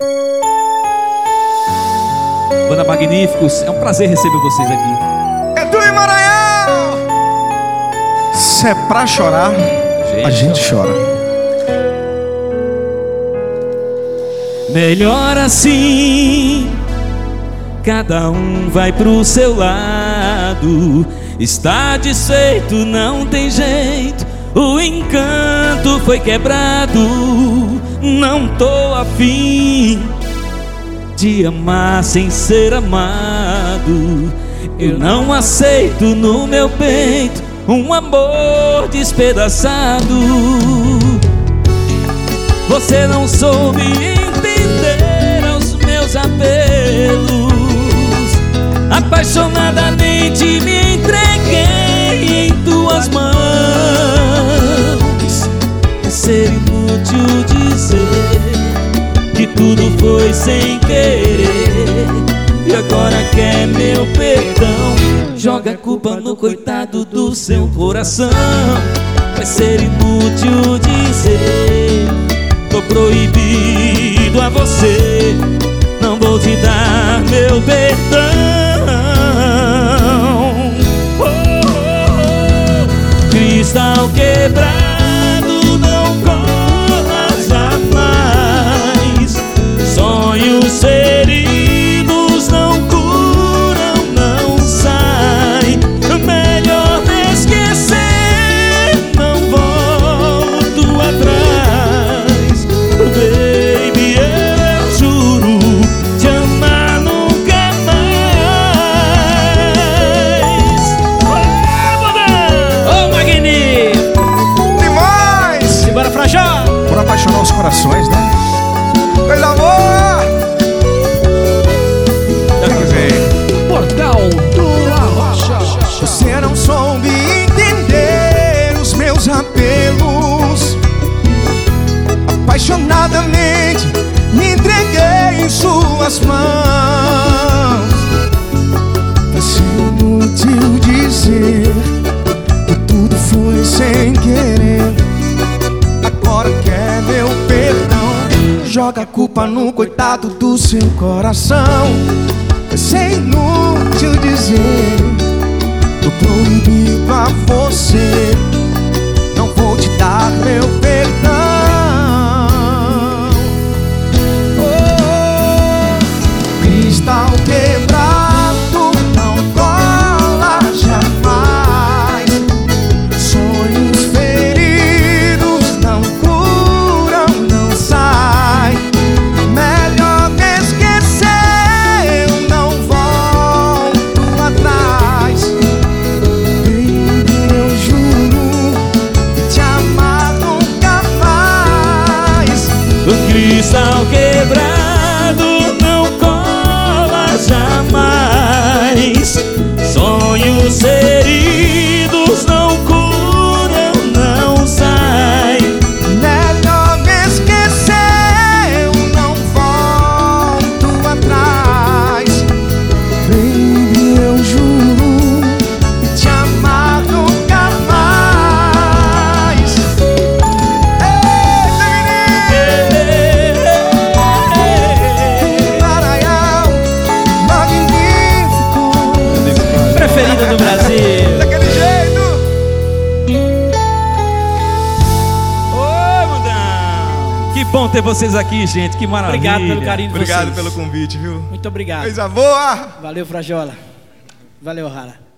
Banda Magníficos, é um prazer receber vocês aqui. Edu e Maranhão! Se é pra chorar, a gente chora. Melhor assim, cada um vai pro seu lado. Está desfeito, não tem jeito, o encanto foi quebrado. Não tô afim de amar sem ser amado. Eu não aceito no meu peito um amor despedaçado. Você não soube entender os meus apelos. Apaixonadamente me entreguei em tuas mãos. É ser inútil dizer que tudo foi sem querer, e agora quer meu perdão. Joga a culpa no coitado do seu coração. Vai ser inútil dizer, tô proibido a você. Não vou te dar meu perdão. Oh, oh, oh. Cristal quebrado não cola jamais. Sonhos feridos não curam, não sai. Melhor me esquecer, não volto atrás. Baby, eu juro te amar nunca mais. Ô, Magnífico! Demais! Simbora, Frajó! Por apaixonar os corações, né? Coisa boa! Portal do Arrocha. Você não soube entender os meus apelos. Apaixonadamente me entreguei em suas mãos. Vai ser inútil dizer que tudo foi sem querer. Agora quer meu perdão. Joga a culpa no coitado do seu coração. Vai ser inútil dizer, tô proibido a você. Não vou te dar meu perdão. Oh, cristal quebrado não cola jamais. Sonhos feridos não curam, não sai. Melhor me esquecer, eu não volto atrás. Baby, eu juro te amar nunca mais. O cristal quebrado não cola jamais. Sonhos feridos não curam, não sai. Melhor me esquecer, eu não volto atrás. Baby, eu juro te amar nunca mais. Eita, menino! Maranhão, Magnífico. Preferida do Brasil. Daquele jeito. Oi, mudão! Que bom ter vocês aqui, gente. Que maravilha. Obrigado pelo carinho de Obrigado vocês. pelo convite, viu? Muito obrigado. Coisa boa! Valeu, Frajola. Valeu, Rara.